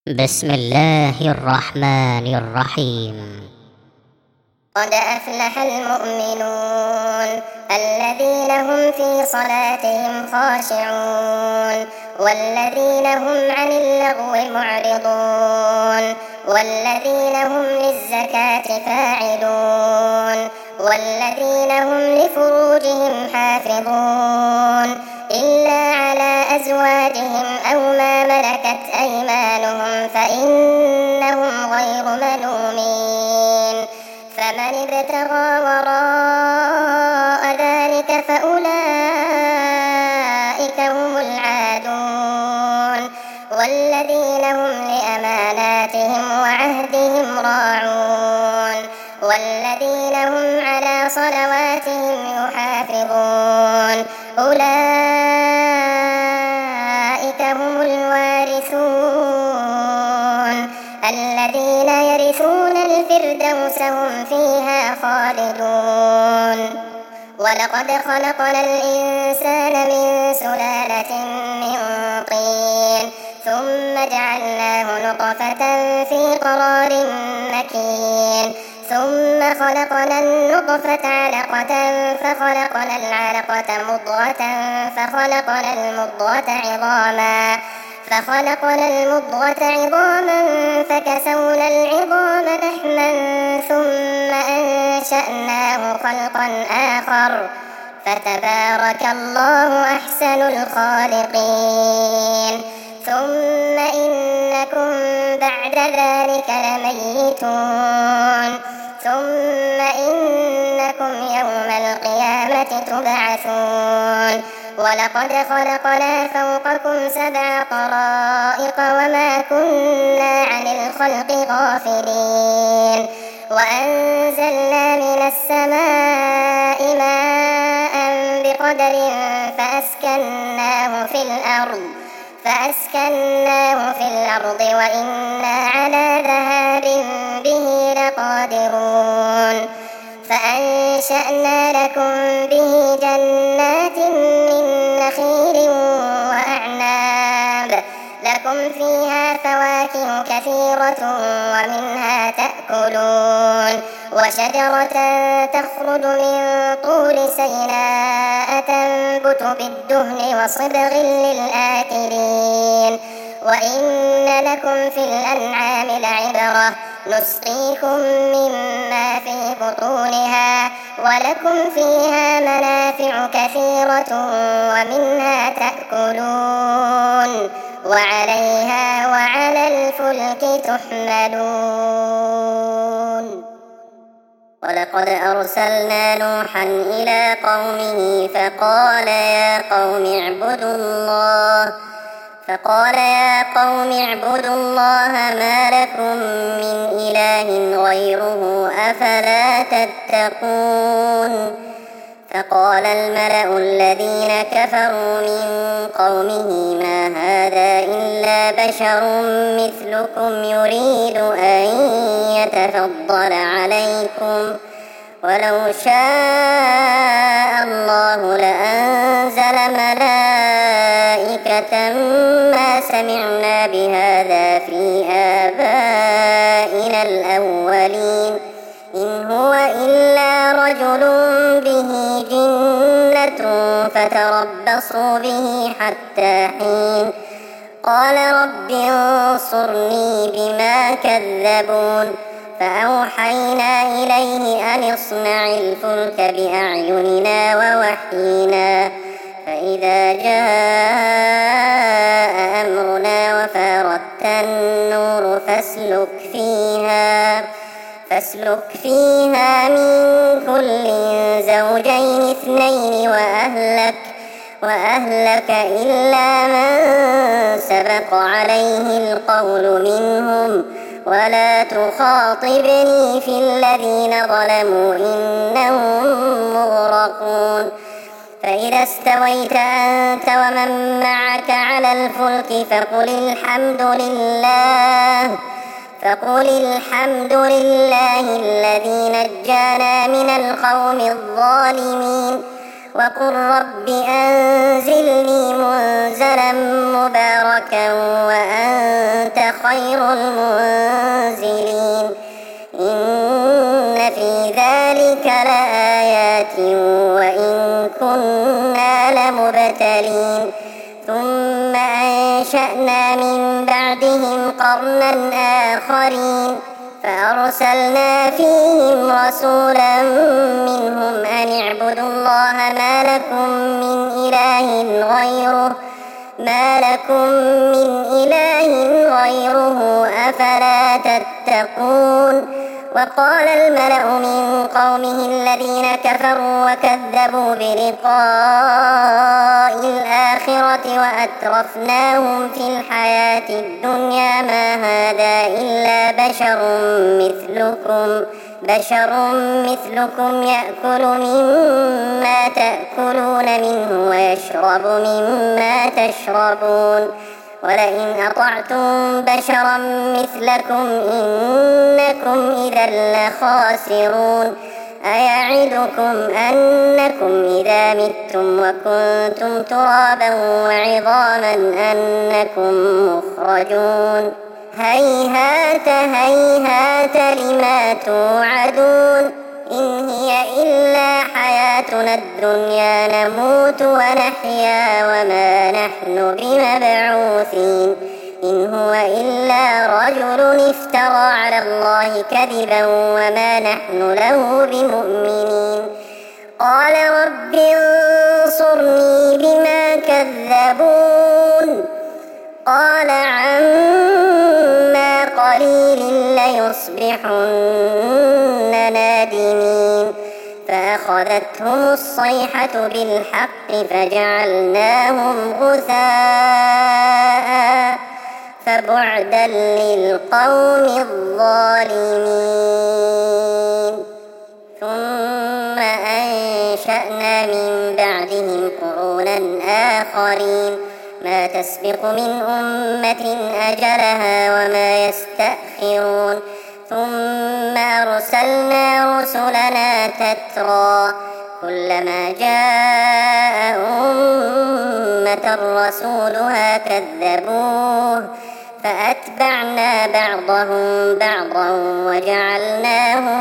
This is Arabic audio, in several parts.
بسم الله الرحمن الرحيم. قد أفلح المؤمنون الذين هم في صلاتهم خاشعون والذين هم عن اللغو معرضون والذين هم للزكاة فاعلون والذين هم لفروجهم حافظون إلا على أزواجهم أو ما ملكت أيمانهم فإنهم غير ملومين. فمن ابتغى وراء ذلك فأولئك هم العادون والذين هم لأماناتهم وعهدهم راعون والذين هم على صلواتهم يحافظون أولئك هم الوارثون الذين يرثون الفردوس هم فيها خالدون. ولقد خلقنا الإنسان من سلالة من طين ثم جعلناه نطفة في قرار مكين ثم خلقنا النطفة علقة فخلقنا العلقة مضغة فخلقنا المضغة عظاما فكسونا العظام لحما ثم أنشأناه خلقا آخر فتبارك الله أحسن الخالقين. ثم إنكم بعد ذلك لميتون ثم إنكم يوم القيامة تبعثون. ولقد خلقنا فوقكم 7 طرائق وما كنا عن الخلق غافلين وأنزلنا من السماء ماء بقدر فأسكناه في الأرض وإنا على ذهاب به لقادرون. فأنشأنا لكم به جنات من نخيل وأعناب لكم فيها فواكه كثيرة ومنها تأكلون وشجرة تخرج من طور سيناء تنبت بالدهن وصبغ للآكلين. وإن لكم في الأنعام لعبرة نسقيكم مما في بطونها ولكم فيها منافع كثيرة ومنها تأكلون وعليها وعلى الفلك تحملون. ولقد أرسلنا نوحا إلى قومه فقال يا قوم اعبدوا الله ما لكم من إله غيره أفلا تتقون. فقال الملأ الذين كفروا من قومه ما هذا إلا بشر مثلكم يريد أن يتفضل عليكم ولو شاء الله لأنزل ملائكة ما سمعنا بهذا في آبائنا الأولين إن هو إلا رجل به جنة فتربصوا به حتى حين. قال رب انصرني بما كذبون. فأوحينا إليه أن اصنع الفلك بأعيننا ووحينا فإذا جاء أمرنا وفارت النور فاسلك فيها من كل زوجين 2 وأهلك إلا من سبق عليه القول منهم ولا تخاطبني في الذين ظلموا إنهم مغرقون. فإذا استويت أنت ومن معك على الفلك فقل الحمد لله الذي نجانا من القوم الظالمين وقل رب أنزلني منزلا مباركا وأنت خير المنزلين إن في ذلك لآيات وإن كنا لمبتلين ثم أنشأنا من بعدهم قرنا آخرين فأرسلنا فيهم رسولا منهم أن اعبدوا الله ما لكم من إله غيره أفلا تتقون وقال الملأ من قومه الذين كفروا وكذبوا بلقاء الآخرة وأترفناهم في الحياة الدنيا ما هذا إلا بشر مثلكم يأكل مما تأكلون منه ويشرب مما تشربون ولئن أطعتم بشرا مثلكم إنكم إذا لخاسرون أيعدكم أنكم إذا متم وكنتم ترابا وعظاما أنكم مخرجون هيهات هيهات لما توعدون إن هي إلا حياتنا الدنيا نموت ونحيا وما نحن بمبعوثين إن هو إلا رجل افترى على الله كذبا وما نحن له بمؤمنين قال رب انصرني بما كذبون قال عما قليل ليصبحن نادمين فأخذتهم الصيحة بالحق فجعلناهم غثاء فبعدا للقوم الظالمين ثم أنشأنا من بعدهم قرونا آخرين ما تسبق من أمة أجلها وما يستأخرون ثم أرسلنا رسلنا تترى كلما جاء أمة رسولها كذبوه فأتبعنا بعضهم بعضا وجعلناهم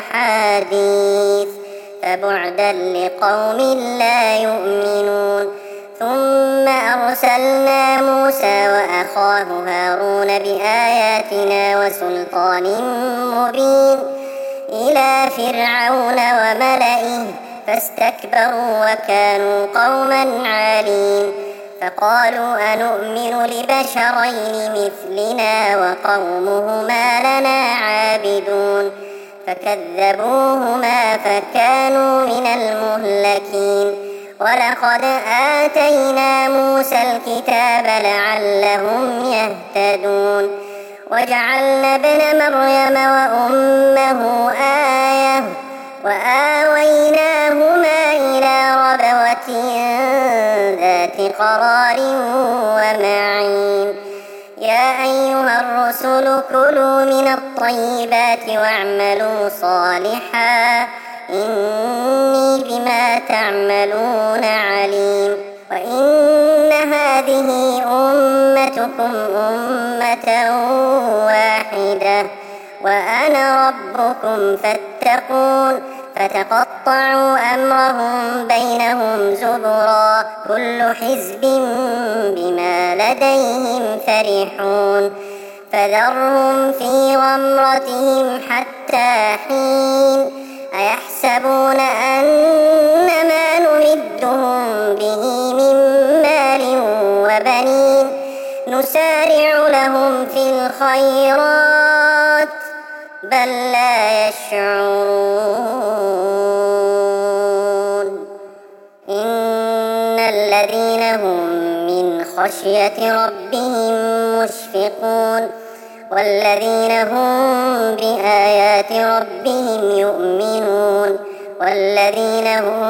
أحاديث فبعدا لقوم لا يؤمنون ثم أرسلنا موسى وأخاه هارون بآياتنا وسلطان مبين إلى فرعون وملئه فاستكبروا وكانوا قوما عالين فقالوا أنؤمن لبشرين مثلنا وقومهما لنا عابدون فكذبوهما فكانوا من المهلكين ولقد آتينا موسى الكتاب لعلهم يهتدون وجعلنا ابن مريم وأمه آية وآويناهما إلى ربوة ذات قرار ومعين يا أيها الرسل كلوا من الطيبات واعملوا صالحا إني بما تعملون عليم وإن هذه أمتكم أمة واحدة وأنا ربكم فاتقون فتقطعوا أمرهم بينهم زبرا كل حزب بما لديهم فرحون فذرهم في غمرتهم حتى حين أيحسبون أن ما نمدهم به من مال وبنين نسارع لهم في الخيرات بل لا يشعرون إن الذين هم من خشية ربهم مشفقون والذين هم بآيات ربهم يؤمنون والذين هم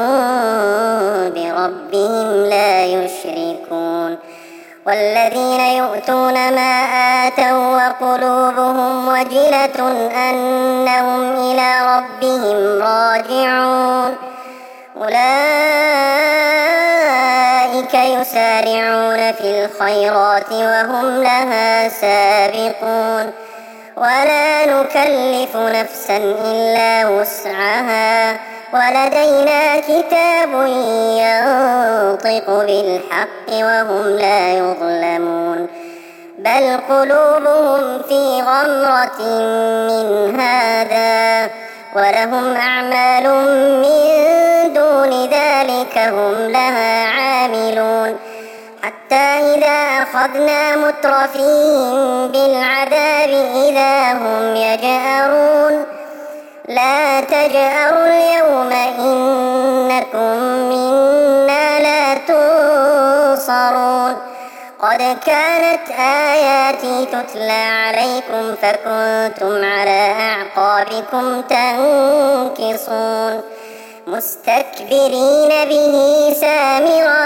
بربهم لا يشركون والذين يؤتون ما آتوا وقلوبهم وجلة أنهم إلى ربهم راجعون أولئك يسارعون في الخيرات وهم لها سابقون ولا نكلف نفسا إلا وسعها ولدينا كتاب ينطق بالحق وهم لا يظلمون بل قلوبهم في غمرة من هذا ولهم أعمال من دون ذلك هم لها عاملون حتى إذا أخذنا مترفيهم بالعذاب إذا هم يجأرون لا تجأروا اليوم إنكم منا لا تنصرون قد كانت آياتي تتلى عليكم فكنتم على أعقابكم تنكصون مستكبرين به سامرا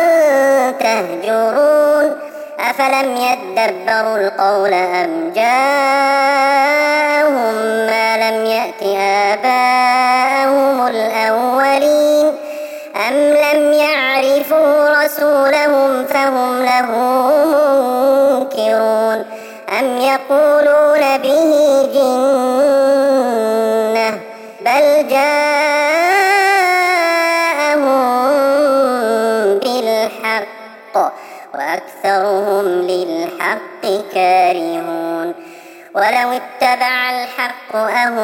تهجرون أفلم يدبروا القول أم جاءهم ما لم يأت آباءهم الأولين أم لم يعرفوا رسولهم فهم له منكرون أم يقولون به جنة بل جاءهم بالحق وأكثرهم للحق كارهون ولو اتبع الحق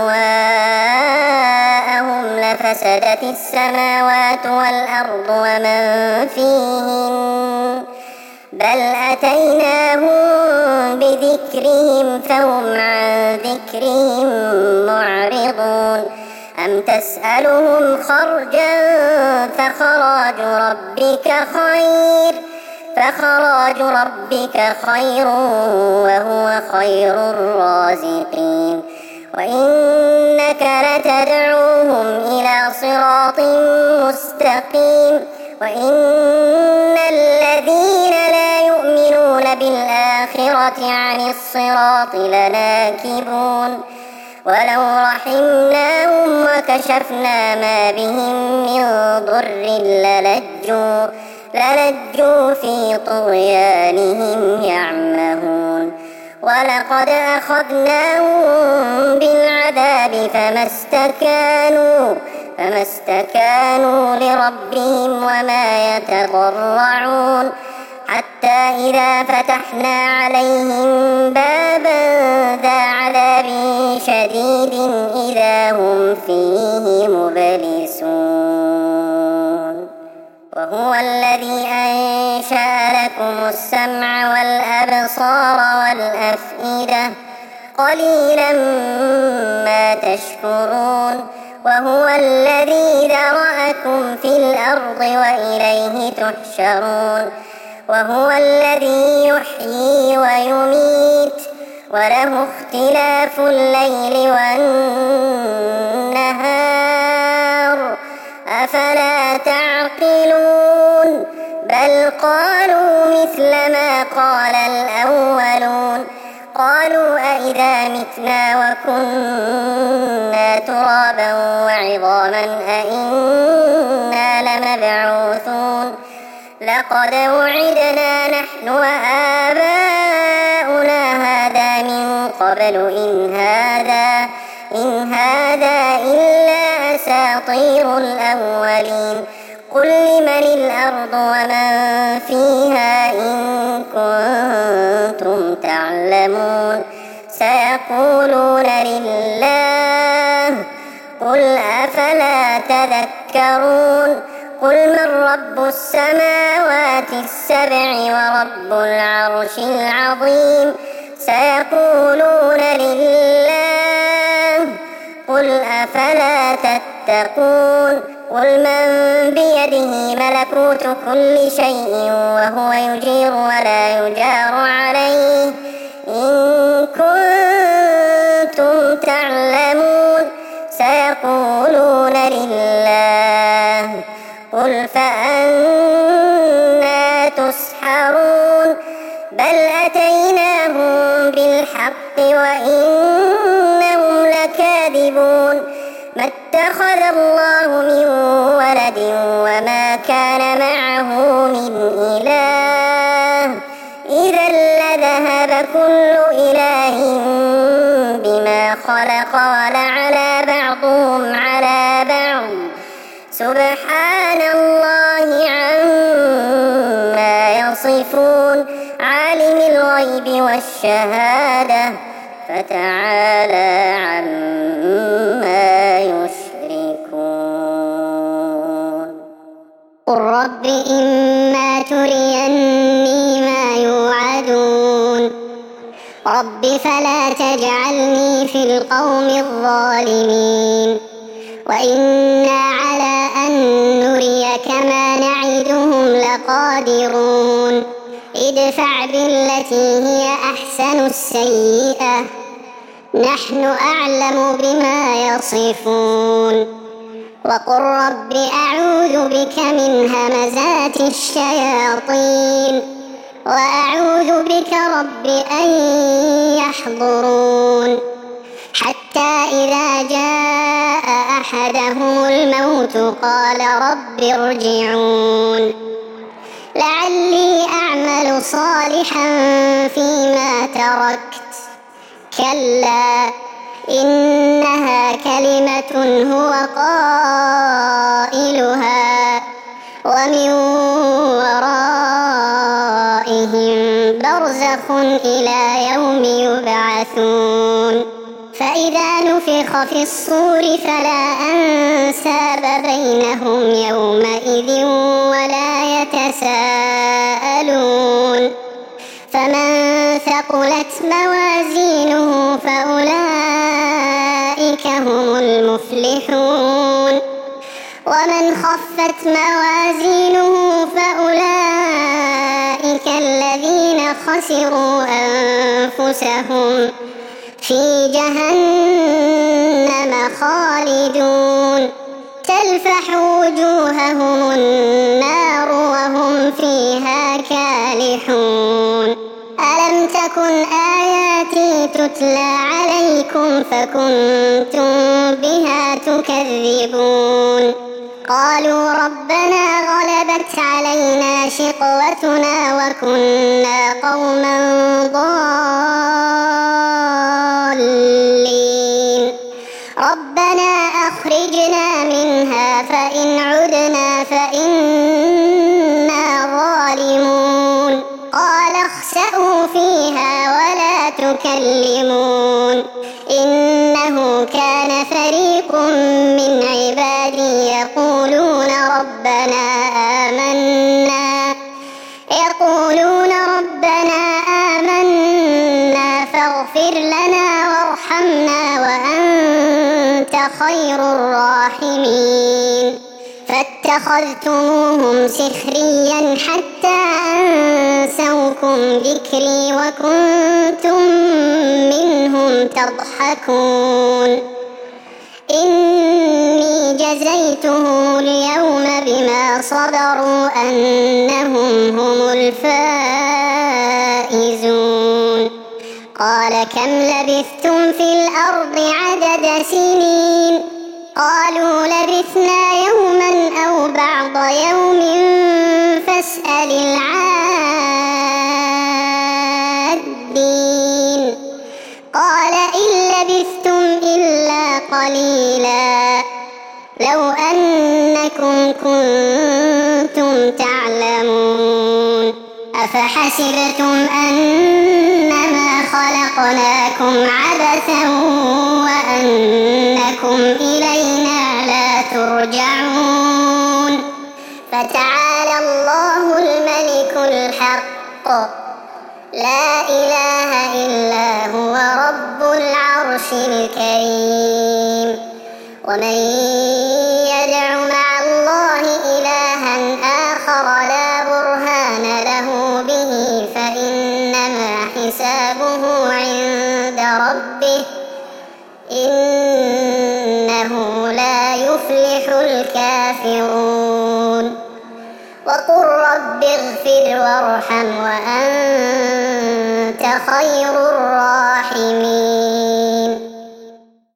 أهواءهم لفسدت السماوات والأرض ومن فيهن بل أتيناهم بذكرهم فهم عن ذكرهم معرضون أم تسألهم خرجا فخراج ربك خير وهو خير الرازقين وإنك لتدعوهم إلى صراط مستقيم وإن الذين لا يؤمنون بالآخرة عن الصراط لناكبون ولو رحمناهم وكشفنا ما بهم من ضر للجوا في طغيانهم يعمهون ولقد أخذناهم بالعذاب فما استكانوا لربهم وما يتضرعون حتى إذا فتحنا عليهم بابا ذا عذاب شديد إذا هم فيه مبلسون وهو الذي أنشأ لكم السمع والأبصار والأفئدة قليلا ما تشكرون وهو الذي ذرأكم في الأرض وإليه تحشرون وهو الذي يحيي ويميت وله اختلاف الليل والنهار أفلا تعقلون بل قالوا مثل ما قال الأولون قالوا أئذا متنا وكنا ترابا وعظاما أئنا لمبعوثون لقد وعدنا نحن وآباؤنا هذا من قبل إن هذا إلا أساطير الأولين قل لمن الأرض ومن فيها إن كنتم تعلمون سيقولون لله قل أفلا تذكرون قل من رب السماوات السبع ورب العرش العظيم سيقولون لله قل أفلا تتقون قل من بيده ملكوت كل شيء وهو يجير ولا يجار عليه إن كنتم تعلمون سيقولون لله قل فأنا تسحرون بل أتيناهم بالحق وإنهم لكاذبون ما اتخذ الله من ولد وما كان معه من إله إذا لذهب كل إله بما خلق ولعلى بعضهم على بعض سبحان الله عما يصفون عالم الغيب والشهادة فتعالى عما يشركون قل رب إما تريني ما يوعدون رب فلا تجعلني في القوم الظالمين وإنا على أن نريك ما نعدهم لقادرون ادفع بالتي هي أحسن السيئة نحن أعلم بما يصفون وقل رب أعوذ بك من همزات الشياطين وأعوذ بك رب أن يحضرون حتى إذا جاء أحدهم الموت قال رب ارجعون لعلي أعمل صالحا فيما تركت كلا إنها كلمة هو قائلها ومن ورائهم برزخ إلى يوم يبعثون فإذا نفخ في الصور فلا أنساب بينهم يومئذ ولا يتساءلون فمن ثقلت موازينه فأولئك هم المفلحون ومن خفت موازينه فأولئك الذين خسروا أنفسهم في جهنم خالدون تلفح وجوههم النار وهم فيها كالحون ألم تكن آياتي تتلى عليكم فكنتم بها تكذبون قالوا ربنا غلبت علينا شقوتنا وكنا قوما ضالين ربنا أخرجنا منها فإن عدنا فإنا ظالمون قال اخسئوا فيها ولا تكلمون إنه كان فريق من عبادي يقولون ربنا آمنا فاغفر لنا وارحمنا وأنت خير الراحمين فاتخذتموهم سخريا حتى أنسوكم ذكري وكنتم منهم تضحكون إني جزيتهم اليوم بما صبروا أنهم هم الفائزون قال كم لبثتم في الأرض عدد سنين قالوا لبثنا يوما أو بعض يوم فاسأل العادين قال إن لبثتم إلا قليلا لو أنكم كنتم تعلمون أفحسبتم أنما خلقناكم عبثا وأنكم إلينا لا ترجعون فتعالى الله الملك الحق لا إله إلا هو رب العرش الكريم ومن يدع مع الله إلها آخر لا برهان له به فإنما حسابه عند ربه إنه لا يفلح الكافرون وقل رب اغفر وارحم وأنت خير الراحمين